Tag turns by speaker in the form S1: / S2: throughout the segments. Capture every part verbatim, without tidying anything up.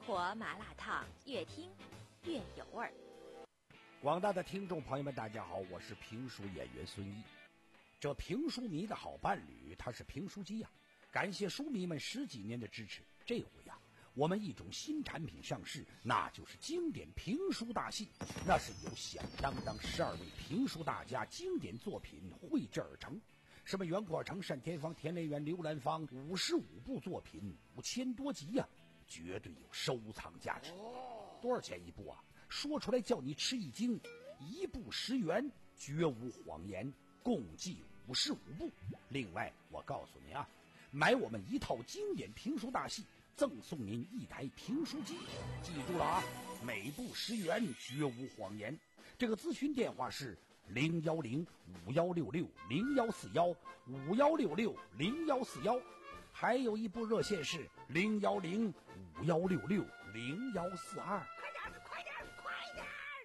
S1: 活麻辣烫，越听越有味儿。
S2: 广大的听众朋友们，大家好，我是评书演员孙一。这评书迷的好伴侣，他是评书机呀、啊！感谢书迷们十几年的支持。这回呀、啊，我们一种新产品上市，那就是经典评书大戏。那是由响当当十二位评书大家经典作品绘制而成。什么袁阔成、单田芳、田连元、刘兰芳，五十五部作品，五千多集呀、啊，绝对有收藏价值。多少钱一部啊？说出来叫你吃一惊，一部十元，绝无谎言，共计五十五部。另外，我告诉你啊，买我们一套经典评书大戏，赠送您一台评书机。记住了啊，每部十元，绝无谎言。这个咨询电话是零幺零五幺六六零幺四幺五幺六六零幺四幺，还有一部热线是零幺零五幺六六零幺四二。
S3: 快点，快点！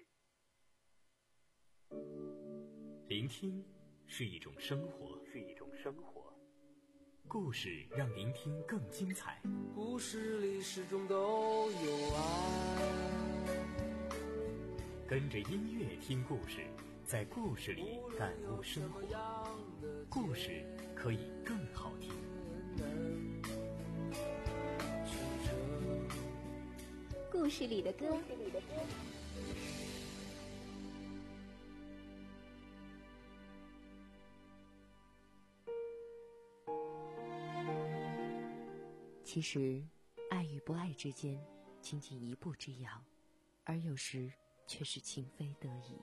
S4: 聆听是一种生活，是一种生活。故事让聆听更精彩。
S5: 故事里始终都有爱。
S4: 跟着音乐听故事，在故事里感悟生活。故事可以更好听。
S1: 故事里的歌。
S6: 其实爱与不爱之间仅仅一步之遥，而有时却是情非得已。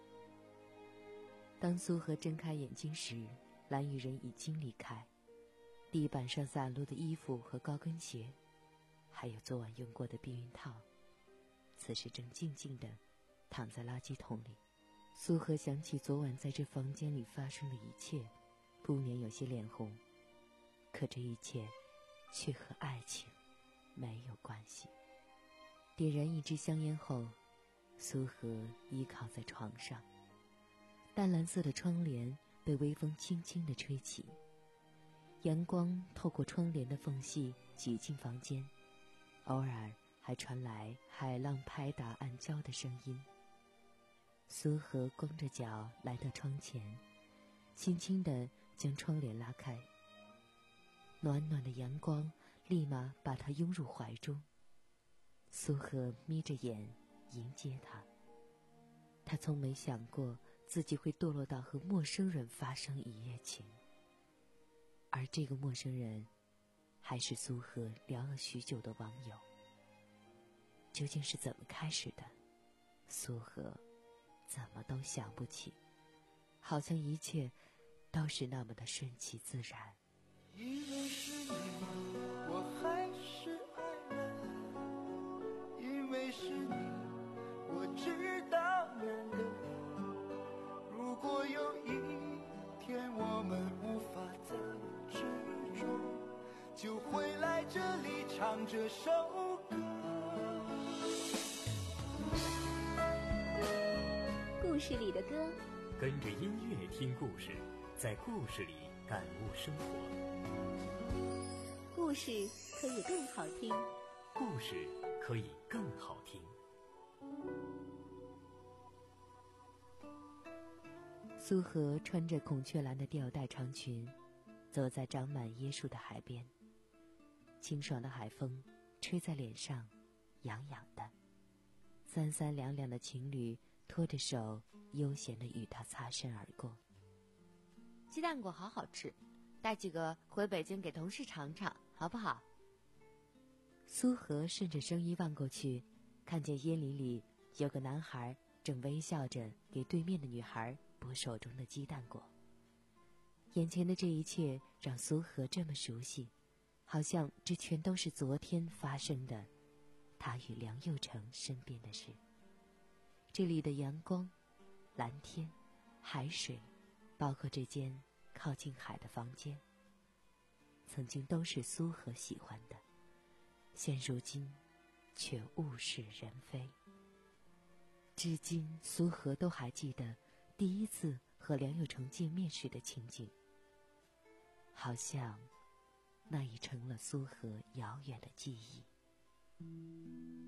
S6: 当苏荷睁开眼睛时，蓝雨人已经离开，地板上散落的衣服和高跟鞋，还有昨晚用过的避孕套，此时正静静地躺在垃圾桶里。苏荷想起昨晚在这房间里发生的一切，不免有些脸红，可这一切却和爱情没有关系。点燃一支香烟后，苏荷依靠在床上，淡蓝色的窗帘被微风轻轻地吹起，阳光透过窗帘的缝隙挤进房间，偶尔还传来海浪拍打暗礁的声音。苏荷光着脚来到窗前，轻轻地将窗帘拉开，暖暖的阳光立马把他拥入怀中。苏荷眯着眼迎接他，他从没想过自己会堕落到和陌生人发生一夜情，而这个陌生人还是苏荷聊了许久的网友。究竟是怎么开始的？苏荷怎么都想不起，好像一切都是那么的顺其自然。
S5: 因为是你，我还是爱了；因为是你，我知道难得。如果有一天我们无法再执着，就会来这里唱这首歌。
S1: 故事里的歌，
S4: 跟着音乐听故事，在故事里感悟生活。
S1: 故事可以更好听，
S4: 故事可以更好听。
S6: 苏荷穿着孔雀蓝的吊带长裙，走在长满椰树的海边，清爽的海风吹在脸上，痒痒的。三三两两的情侣拖着手，悠闲地与他擦身而过。
S7: 鸡蛋果好好吃，带几个回北京给同事尝尝，好不好？
S6: 苏荷顺着声音望过去，看见烟林里有个男孩正微笑着给对面的女孩剥手中的鸡蛋果。眼前的这一切让苏荷这么熟悉，好像这全都是昨天发生的他与梁又成身边的事。这里的阳光、蓝天、海水，包括这间靠近海的房间，曾经都是苏荷喜欢的，现如今却物是人非。至今苏荷都还记得第一次和梁又成见面时的情景，好像那已成了苏荷遥远的记忆。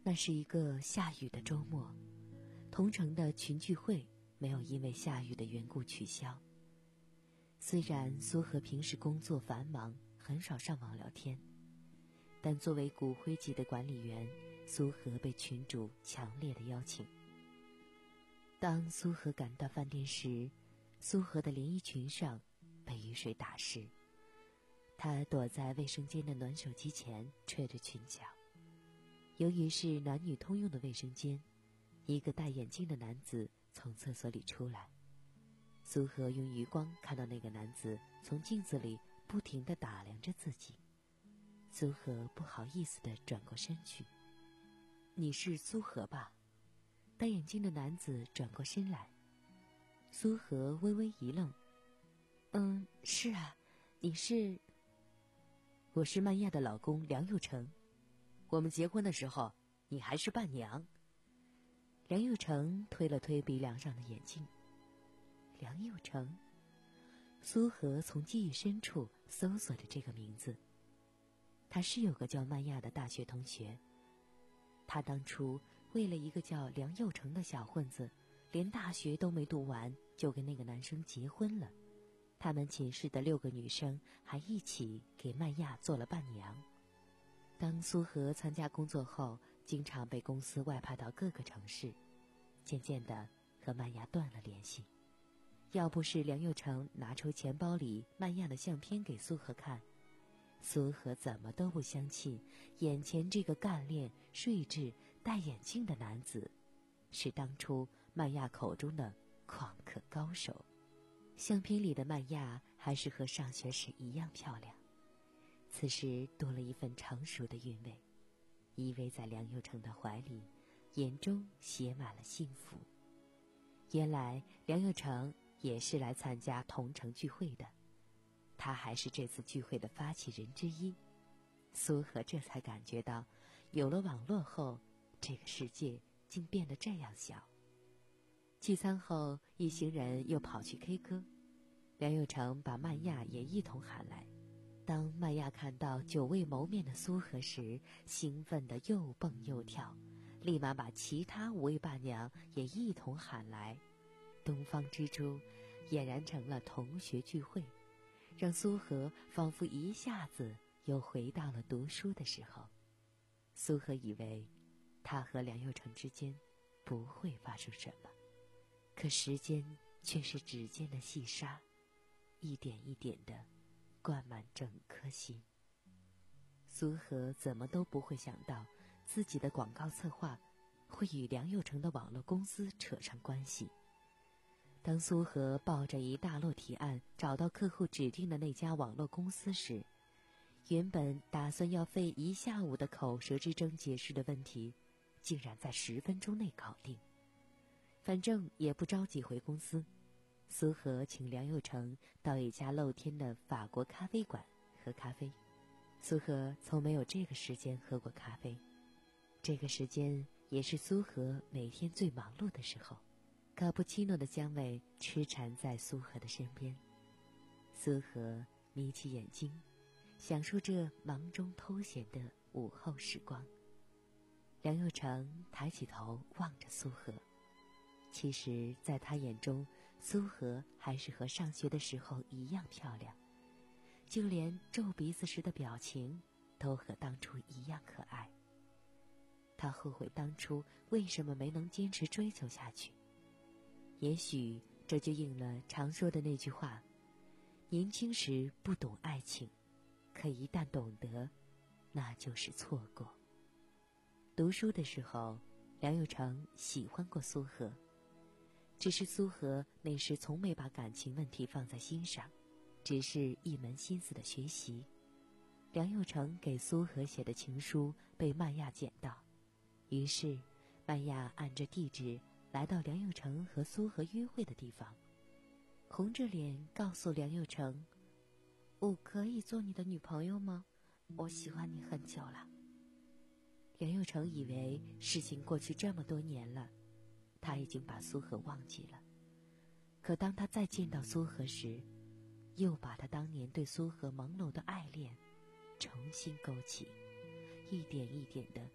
S6: 那是一个下雨的周末，同城的群聚会没有因为下雨的缘故取消。虽然苏荷平时工作繁忙，很少上网聊天，但作为骨灰级的管理员，苏荷被群主强烈的邀请。当苏荷赶到饭店时，苏荷的连衣裙上被雨水打湿，她躲在卫生间的暖手机前吹着裙角。由于是男女通用的卫生间，一个戴眼镜的男子从厕所里出来。苏荷用余光看到那个男子从镜子里不停地打量着自己。苏荷不好意思地转过身去。你是苏荷吧？戴眼镜的男子转过身来。苏荷微微一愣。嗯，是啊，你是？我是曼亚的老公梁佑成。我们结婚的时候，你还是伴娘。梁佑成推了推鼻梁上的眼镜。梁佑成，苏荷从记忆深处搜索着这个名字。他是有个叫曼亚的大学同学，他当初为了一个叫梁佑成的小混子，连大学都没读完就跟那个男生结婚了。他们寝室的六个女生还一起给曼亚做了伴娘。当苏荷参加工作后，经常被公司外派到各个城市，渐渐的和曼亚断了联系。要不是梁佑成拿出钱包里曼亚的相片给苏荷看，苏荷怎么都不相信眼前这个干练、睿智、戴眼镜的男子是当初曼亚口中的旷课高手。相片里的曼亚还是和上学时一样漂亮，此时多了一份成熟的韵味，依偎在梁佑成的怀里，眼中写满了幸福。原来梁佑成也是来参加同城聚会的，他还是这次聚会的发起人之一。苏荷这才感觉到，有了网络后，这个世界竟变得这样小。聚餐后，一行人又跑去 K 歌，梁佑成把曼亚也一同喊来。当曼亚看到久未谋面的苏荷时，兴奋得又蹦又跳，立马把其他五位伴娘也一同喊来。东方之珠俨然成了同学聚会，让苏荷仿佛一下子又回到了读书的时候。苏荷以为他和梁佑成之间不会发生什么，可时间却是指尖的细沙，一点一点地灌满整颗心。苏荷怎么都不会想到，自己的广告策划会与梁佑成的网络公司扯上关系。当苏荷抱着一大摞提案找到客户指定的那家网络公司时，原本打算要费一下午的口舌之争解释的问题，竟然在十分钟内搞定。反正也不着急回公司，苏荷请梁佑成到一家露天的法国咖啡馆喝咖啡。苏荷从没有这个时间喝过咖啡，这个时间也是苏荷每天最忙碌的时候。卡布奇诺的香味痴缠在苏荷的身边，苏荷眯起眼睛，享受这忙中偷闲的午后时光。梁佑成抬起头望着苏荷，其实在他眼中，苏荷还是和上学的时候一样漂亮，就连皱鼻子时的表情都和当初一样可爱。他后悔当初为什么没能坚持追求下去。也许这就应了常说的那句话，年轻时不懂爱情，可一旦懂得，那就是错过。读书的时候，梁佑成喜欢过苏荷，只是苏荷那时从没把感情问题放在心上，只是一门心思的学习。梁佑成给苏荷写的情书被曼亚捡到，于是曼亚按着地址来到梁佑成和苏荷约会的地方，红着脸告诉梁佑成，我可以做你的女朋友吗？我喜欢你很久了。梁佑成以为事情过去这么多年了，他已经把苏荷忘记了，可当他再见到苏荷时，又把他当年对苏荷朦胧的爱恋重新勾起，一点一点地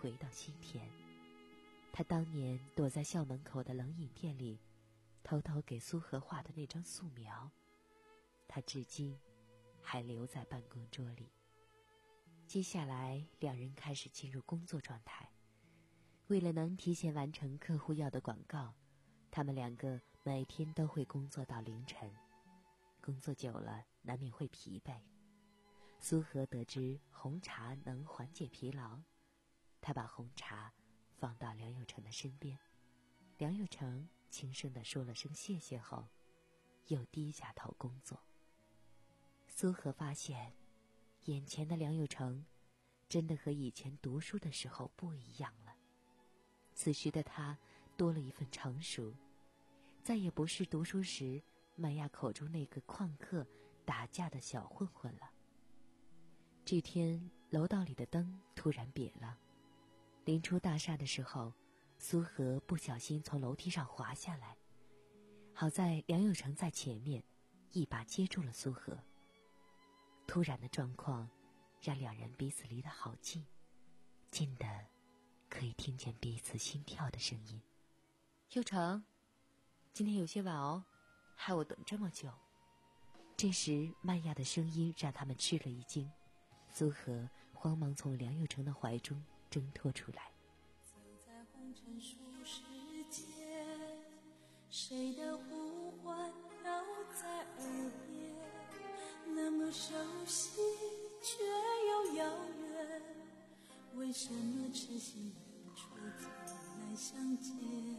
S6: 回到心田。他当年躲在校门口的冷饮店里，偷偷给苏荷画的那张素描，他至今还留在办公桌里。接下来，两人开始进入工作状态。为了能提前完成客户要的广告，他们两个每天都会工作到凌晨。工作久了，难免会疲惫。苏荷得知红茶能缓解疲劳，他把红茶放到梁有成的身边。梁有成轻声地说了声谢谢后，又低下头工作。苏荷发现，眼前的梁有成真的和以前读书的时候不一样了。此时的他多了一份成熟，再也不是读书时麦亚口中那个旷课打架的小混混了。这天，楼道里的灯突然瘪了，临出大厦的时候，苏荷不小心从楼梯上滑下来，好在梁有成在前面一把接住了苏荷。突然的状况让两人彼此离得好近，近的可以听见彼此心跳的声音。有成，今天有些晚哦，害我等这么久。这时曼亚的声音让他们吃了一惊，苏荷慌忙从梁有成的怀中挣脱出来。
S5: 走在红尘数世间，谁的呼唤绕在耳边，那么熟悉却又遥远，为什么痴心人初次来相见？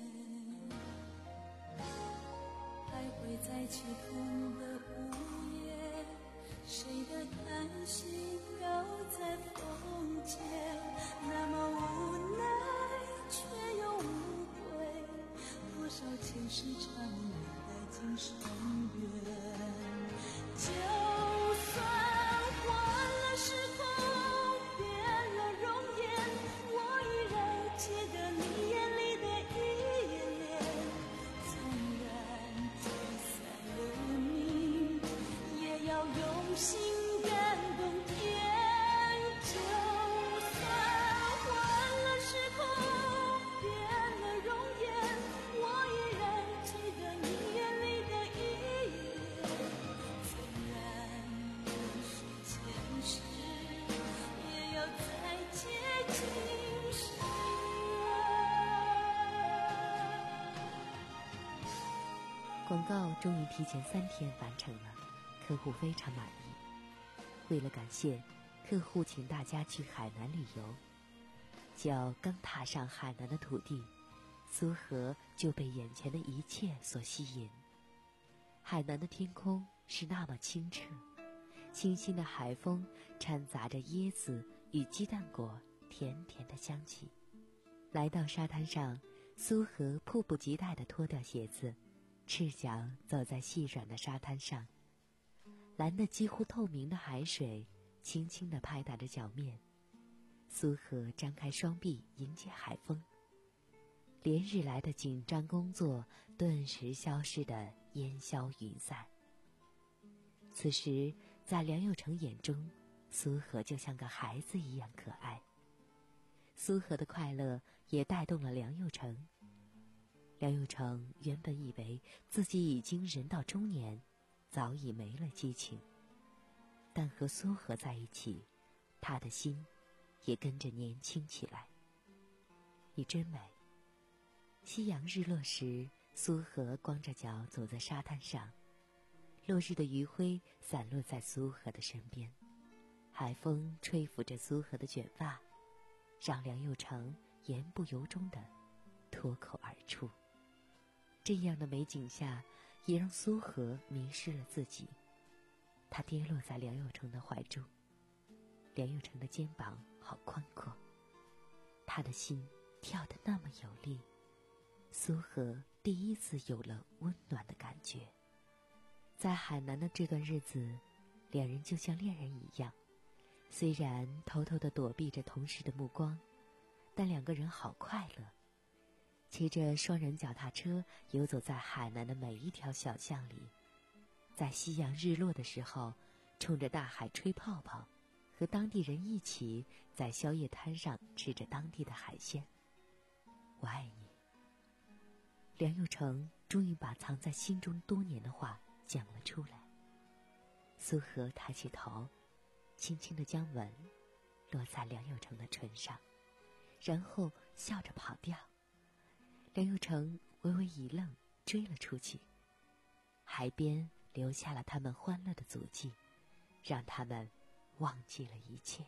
S5: 徘徊在起风的午夜，谁的叹息绕在风间，那么无奈却又无悔，多少前世缠绵带进深渊。就算换了时空，变了容颜，我依然记得你眼里的一眼脸。纵然聚散有命，也要用心感动天。就算换了时空，变了容颜，我依然记得你眼里的一眼脸。纵然人世前世，也要再接近深渊。
S6: 广告终于提前三天完成了，客户非常满意。为了感谢，客户请大家去海南旅游。脚刚踏上海南的土地，苏荷就被眼前的一切所吸引。海南的天空是那么清澈，清新的海风掺杂着椰子与鸡蛋果甜甜的香气。来到沙滩上，苏荷迫不及待地脱掉鞋子，赤脚走在细软的沙滩上。蓝得几乎透明的海水轻轻地拍打着脚面，苏荷张开双臂迎接海风，连日来的紧张工作顿时消失得烟消云散。此时在梁有成眼中，苏荷就像个孩子一样可爱。苏荷的快乐也带动了梁有成。梁有成原本以为自己已经人到中年，早已没了激情，但和苏荷在一起，他的心也跟着年轻起来。你真美。夕阳日落时，苏荷光着脚走在沙滩上，落日的余晖散落在苏荷的身边，海风吹拂着苏荷的卷发，让梁有成言不由衷地脱口而出。这样的美景下，也让苏荷迷失了自己。他跌落在梁有成的怀中，梁有成的肩膀好宽阔，他的心跳得那么有力。苏荷第一次有了温暖的感觉。在海南的这段日子，两人就像恋人一样，虽然偷偷地躲避着同事的目光，但两个人好快乐。骑着双人脚踏车游走在海南的每一条小巷里，在夕阳日落的时候冲着大海吹泡泡， 和当地人一起在宵夜摊上吃着当地的海鲜。我爱你。梁又成终于把藏在心中多年的话讲了出来。苏荷抬起头，轻轻地将吻落在梁又成的唇上，然后笑着跑掉。梁又成微微一愣，追了出去。海边留下了他们欢乐的足迹，让他们忘记了一切。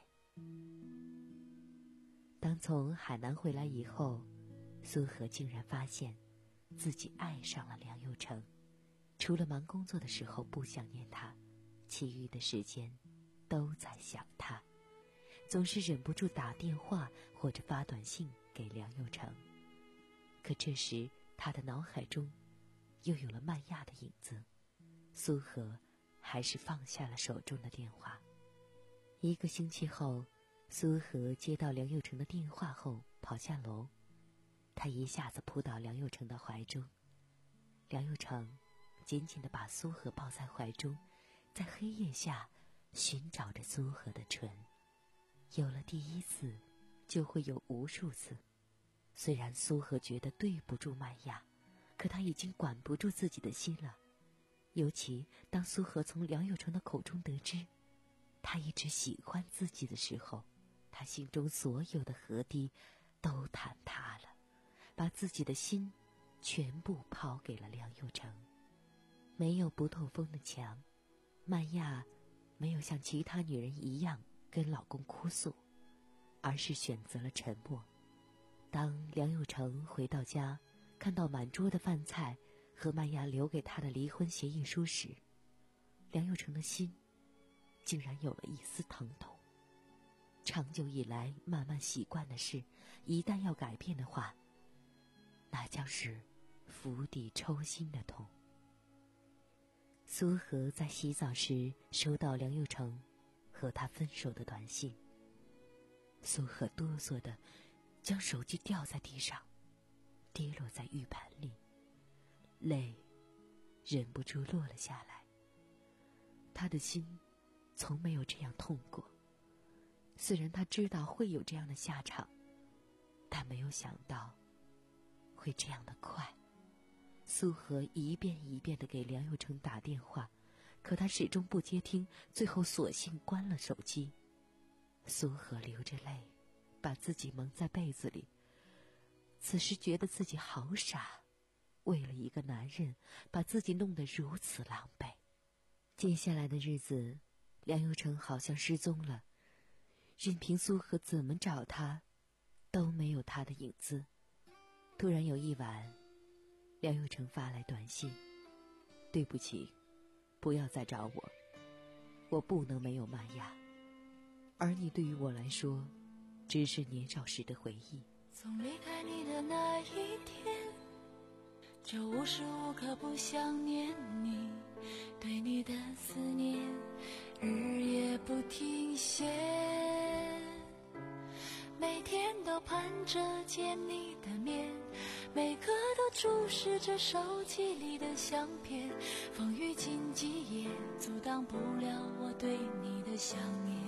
S6: 当从海南回来以后，苏荷竟然发现自己爱上了梁又成，除了忙工作的时候不想念他，其余的时间都在想他，总是忍不住打电话或者发短信给梁又成。可这时他的脑海中又有了曼亚的影子，苏荷还是放下了手中的电话。一个星期后，苏荷接到梁又成的电话后跑下楼，他一下子扑到梁又成的怀中。梁又成紧紧地把苏荷抱在怀中，在黑夜下寻找着苏荷的唇。有了第一次，就会有无数次。虽然苏荷觉得对不住曼亚，可他已经管不住自己的心了。尤其当苏荷从梁又成的口中得知他一直喜欢自己的时候，他心中所有的河堤都坍塌了，把自己的心全部抛给了梁又成。没有不透风的墙，曼亚没有像其他女人一样跟老公哭诉，而是选择了沉默。当梁又成回到家，看到满桌的饭菜和曼亚留给他的离婚协议书时，梁又成的心竟然有了一丝疼痛。长久以来慢慢习惯的事，一旦要改变的话，那将是釜底抽薪的痛。苏荷在洗澡时收到梁又成和他分手的短信，苏荷哆嗦的将手机掉在地上，跌落在浴盆里，泪忍不住落了下来。他的心从没有这样痛过，虽然他知道会有这样的下场，但没有想到会这样的快。苏荷一遍一遍地给梁又成打电话，可他始终不接听，最后索性关了手机。苏荷流着泪，把自己蒙在被子里，此时觉得自己好傻，为了一个男人把自己弄得如此狼狈。接下来的日子，梁又成好像失踪了，任凭苏荷怎么找他，都没有他的影子。突然有一晚，梁又成发来短信：对不起，不要再找我，我不能没有曼亚，而你对于我来说只是年少时的回忆。
S8: 从离开你的那一天，就无时无刻不想念你，对你的思念日夜不停歇，每天都盼着见你的面，每刻都注视着手机里的相片，风雨荆棘也阻挡不了我对你的想念。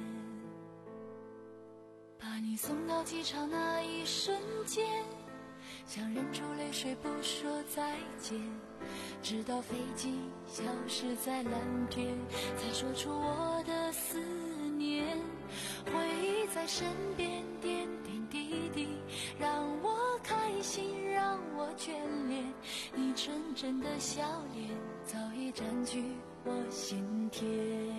S8: 把你送到机场那一瞬间，想忍住泪水不说再见，直到飞机消失在蓝天，才说出我的思念。回忆在身边点点滴滴，让我开心，让我眷恋，你纯真的笑脸早已占据我心田。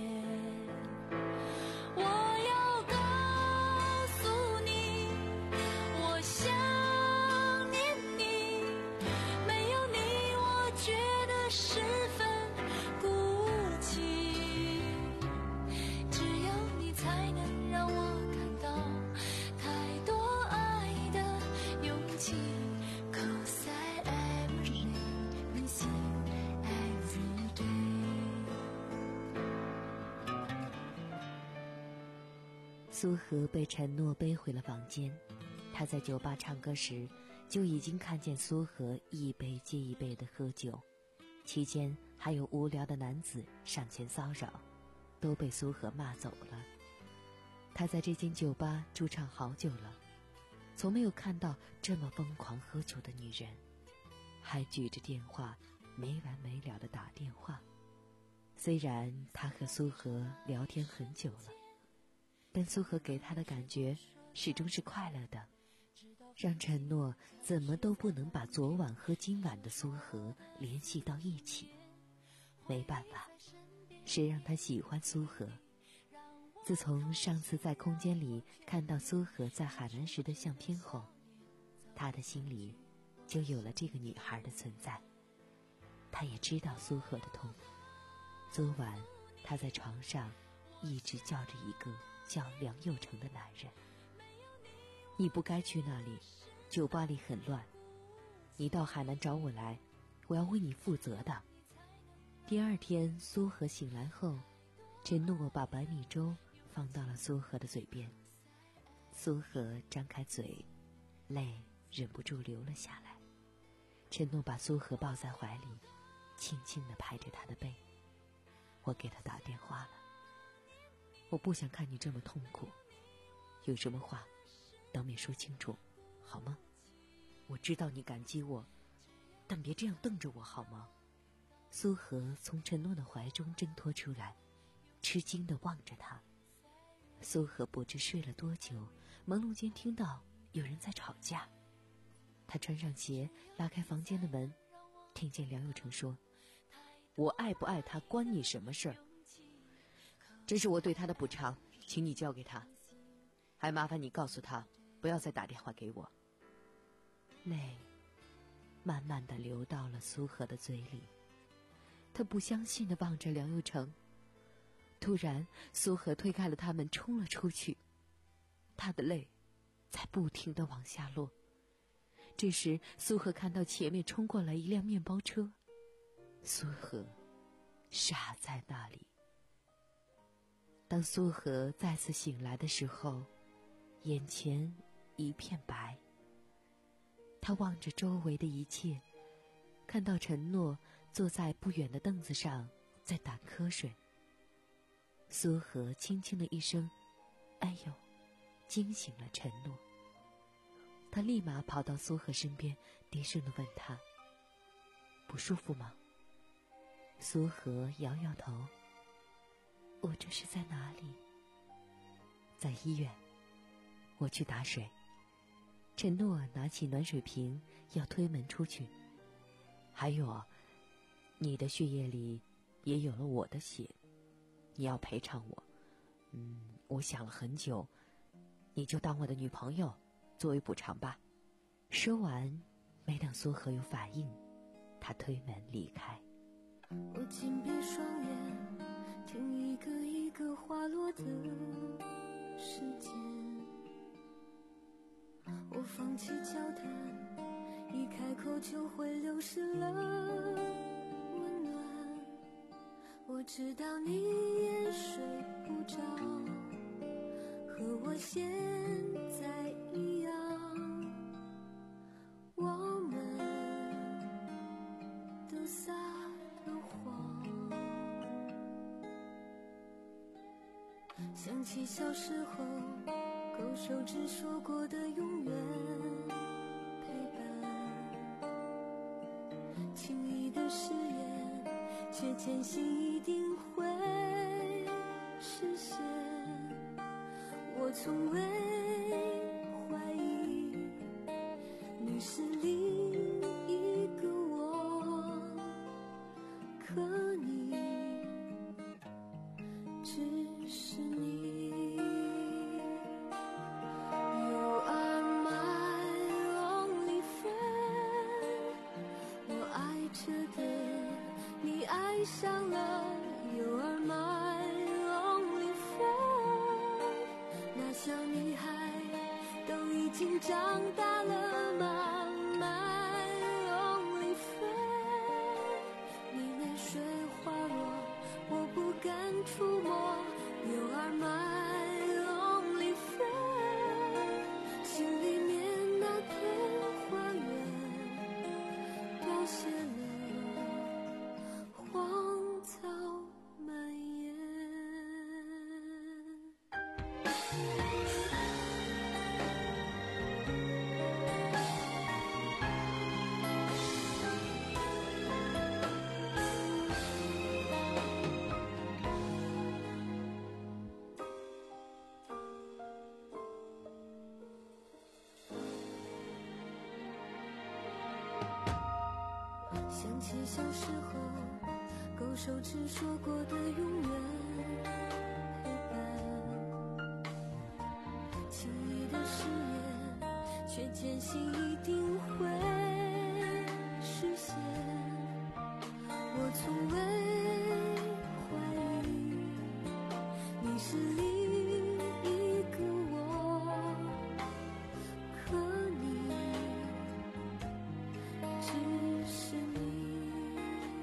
S8: 我要告诉你，我想念你，没有你我觉得十分孤寂，只有你才能让我感到太多爱的勇气。 Cause I am with you every day。
S6: 苏荷被承诺背回了房间，他在酒吧唱歌时就已经看见苏荷一杯接一杯的喝酒，期间还有无聊的男子上前骚扰，都被苏荷骂走了。 他在这间酒吧驻唱好久了，从没有看到这么疯狂喝酒的女人，还举着电话没完没了地打电话。虽然他和苏荷聊天很久了，但苏荷给他的感觉始终是快乐的，让陈诺怎么都不能把昨晚和今晚的苏荷联系到一起。没办法，谁让他喜欢苏荷？自从上次在空间里看到苏荷在海南时的相片后，他的心里就有了这个女孩的存在。他也知道苏荷的痛。昨晚他在床上一直叫着一个叫梁佑成的男人。你不该去那里，酒吧里很乱，你到海南找我来，我要为你负责的。第二天苏荷醒来后，陈诺把白米粥放到了苏荷的嘴边。苏荷张开嘴，泪忍不住流了下来。陈诺把苏荷抱在怀里，轻轻地拍着她的背。我给他打电话了，我不想看你这么痛苦，有什么话当面说清楚好吗？我知道你感激我，但别这样瞪着我好吗？苏荷从陈诺的怀中挣脱出来，吃惊地望着他。苏荷不知睡了多久，朦胧间听到有人在吵架。他穿上鞋，拉开房间的门，听见梁佑成说，我爱不爱他关你什么事儿？这是我对他的补偿，请你交给他，还麻烦你告诉他不要再打电话给我。泪慢慢地流到了苏荷的嘴里，他不相信地望着梁佑成。突然苏荷推开了他们，冲了出去，他的泪在不停地往下落。这时苏荷看到前面冲过来一辆面包车，苏荷傻在那里。当苏荷再次醒来的时候，眼前一片白。他望着周围的一切，看到陈诺坐在不远的凳子上在打瞌睡。苏荷轻轻的一声哎呦，惊醒了陈诺。他立马跑到苏荷身边，低声地问他，不舒服吗？苏荷摇摇头，我这是在哪里？在医院，我去打水。陈诺拿起暖水瓶要推门出去。还有，你的血液里也有了我的血，你要赔偿我。嗯，我想了很久，你就当我的女朋友作为补偿吧。说完，没等苏荷有反应，他推门离开。
S8: 我紧闭双眼，听一个一个滑落的时间。我放弃交谈，一开口就会流失了温暖。我知道你也睡不着，和我现在一样。我们都撒了谎，想起小时候勾手指说过的永远陪伴，轻易的誓言，却坚信一定会实现。我从未怀疑你是另一个我，可你只是你。You are my only friend， 我爱着的你爱上了。You are my only friend， 那小女孩都已经长大了吗？触摸 You are my only friend， 心里面那片花园凋谢了，荒草蔓延。 想起小时候勾手指说过的永远陪伴，轻易的誓言却坚信一定会实现，我从未怀疑你是另一个我，可你只是你。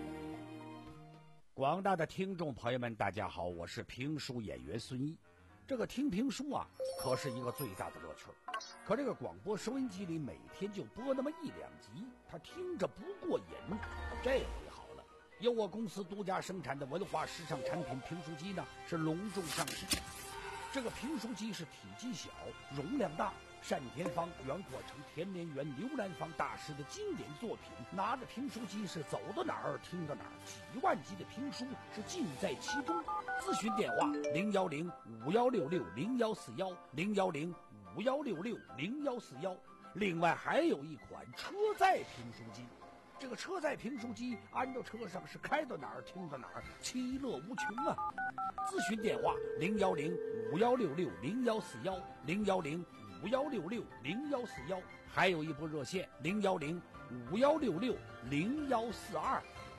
S2: 广大的听众朋友们大家好，我是评书演员孙一。这个听评书啊可是一个最大的乐趣，可这个广播收音机里每天就播那么一两集，他听着不过瘾。这回好了，由我公司独家生产的文化时尚产品评书机呢是隆重上市。这个评书机是体积小，容量大，单田芳、袁阔成、田连元、刘兰芳大师的经典作品。拿着评书机是走到哪儿听到哪儿，几万集的评书是尽在其中。咨询电话零幺零五幺六六零幺四幺零幺零五幺六六零幺四幺。另外还有一款车载评书机，这个车载评书机安到车上是开到哪儿听到哪儿，其乐无穷啊！咨询电话零幺零五幺六六零幺四幺零幺零五幺六六零幺四幺，还有一部热线零幺零五幺六六零幺四二。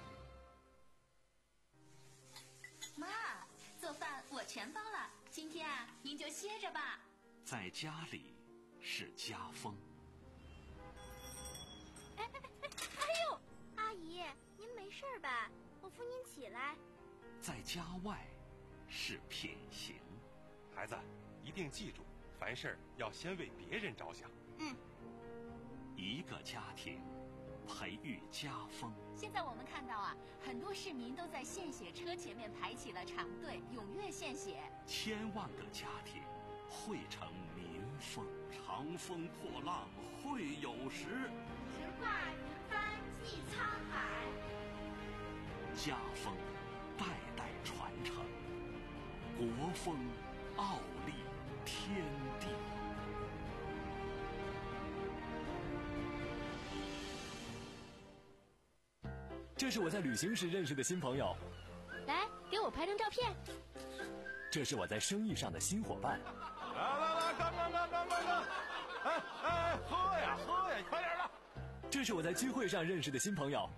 S1: 妈，做饭我全包了，今天啊您就歇着吧。
S9: 在家里是家风。
S3: 哎哎哎哎呦，阿姨，您没事吧？我扶您起来。
S9: 在家外是品行。
S10: 孩子，一定记住，凡事要先为别人着想。
S1: 嗯。
S9: 一个家庭培育家风。
S1: 现在我们看到啊，很多市民都在献血车前面排起了长队，踊跃献血。
S9: 千万个家庭汇成民风。长风破浪会有时，
S3: 直挂云帆济沧海。
S9: 家风代代传承，国风傲立天地。
S11: 这是我在旅行时认识的新朋友，
S7: 来给我拍张照片。
S11: 这是我在生意上的新伙伴。
S10: 来来来，干干干干干干！哎哎，喝呀喝呀，快点的！
S11: 这是我在聚会上认识的新朋友。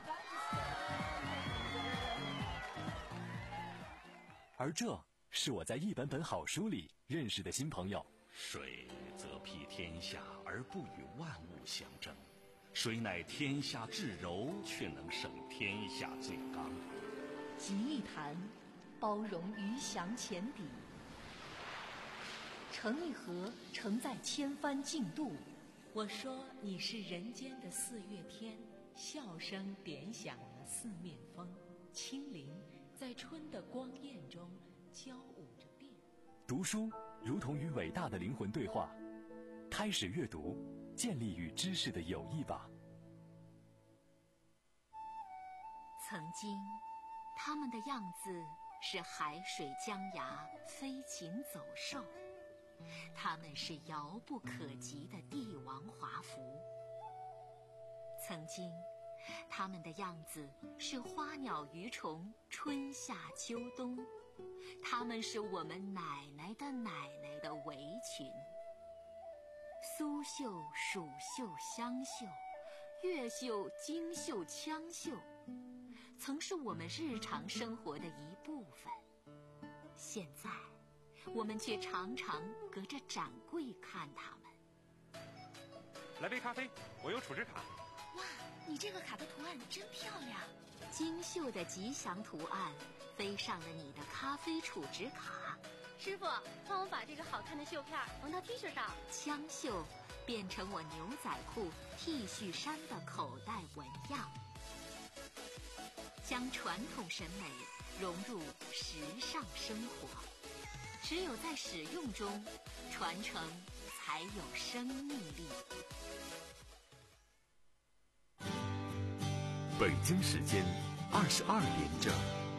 S11: 而这是我在一本本好书里认识的新朋友。
S9: 水则披天下而不与万物相争，水乃天下至柔，却能胜天下最刚。
S12: 集一谈，包容鱼翔浅底；成一河，承载千帆竞渡。
S6: 我说你是人间的四月天，笑声点响了四面风，清灵在春的光艳中交舞着变。
S11: 读书如同与伟大的灵魂对话，开始阅读，建立与知识的友谊吧。
S1: 曾经，他们的样子是海水江崖，飞禽走兽。他们是遥不可及的帝王华服。曾经，他们的样子是花鸟鱼虫，春夏秋冬。他们是我们奶奶的奶奶的围裙。苏绣、蜀绣、湘绣，越绣、京绣、羌绣，曾是我们日常生活的一部分。现在我们却常常隔着展柜看他们。
S10: 来杯咖啡，我有储值卡。
S1: 哇，你这个卡的图案真漂亮！精绣的吉祥图案飞上了你的咖啡储值卡。
S3: 师傅，帮我把这个好看的绣片缝到 T 恤上。
S1: 羌绣变成我牛仔裤、T 恤衫的口袋纹样，将传统审美融入时尚生活。只有在使用中，传承才有生命力。
S4: 北京时间二十二点整。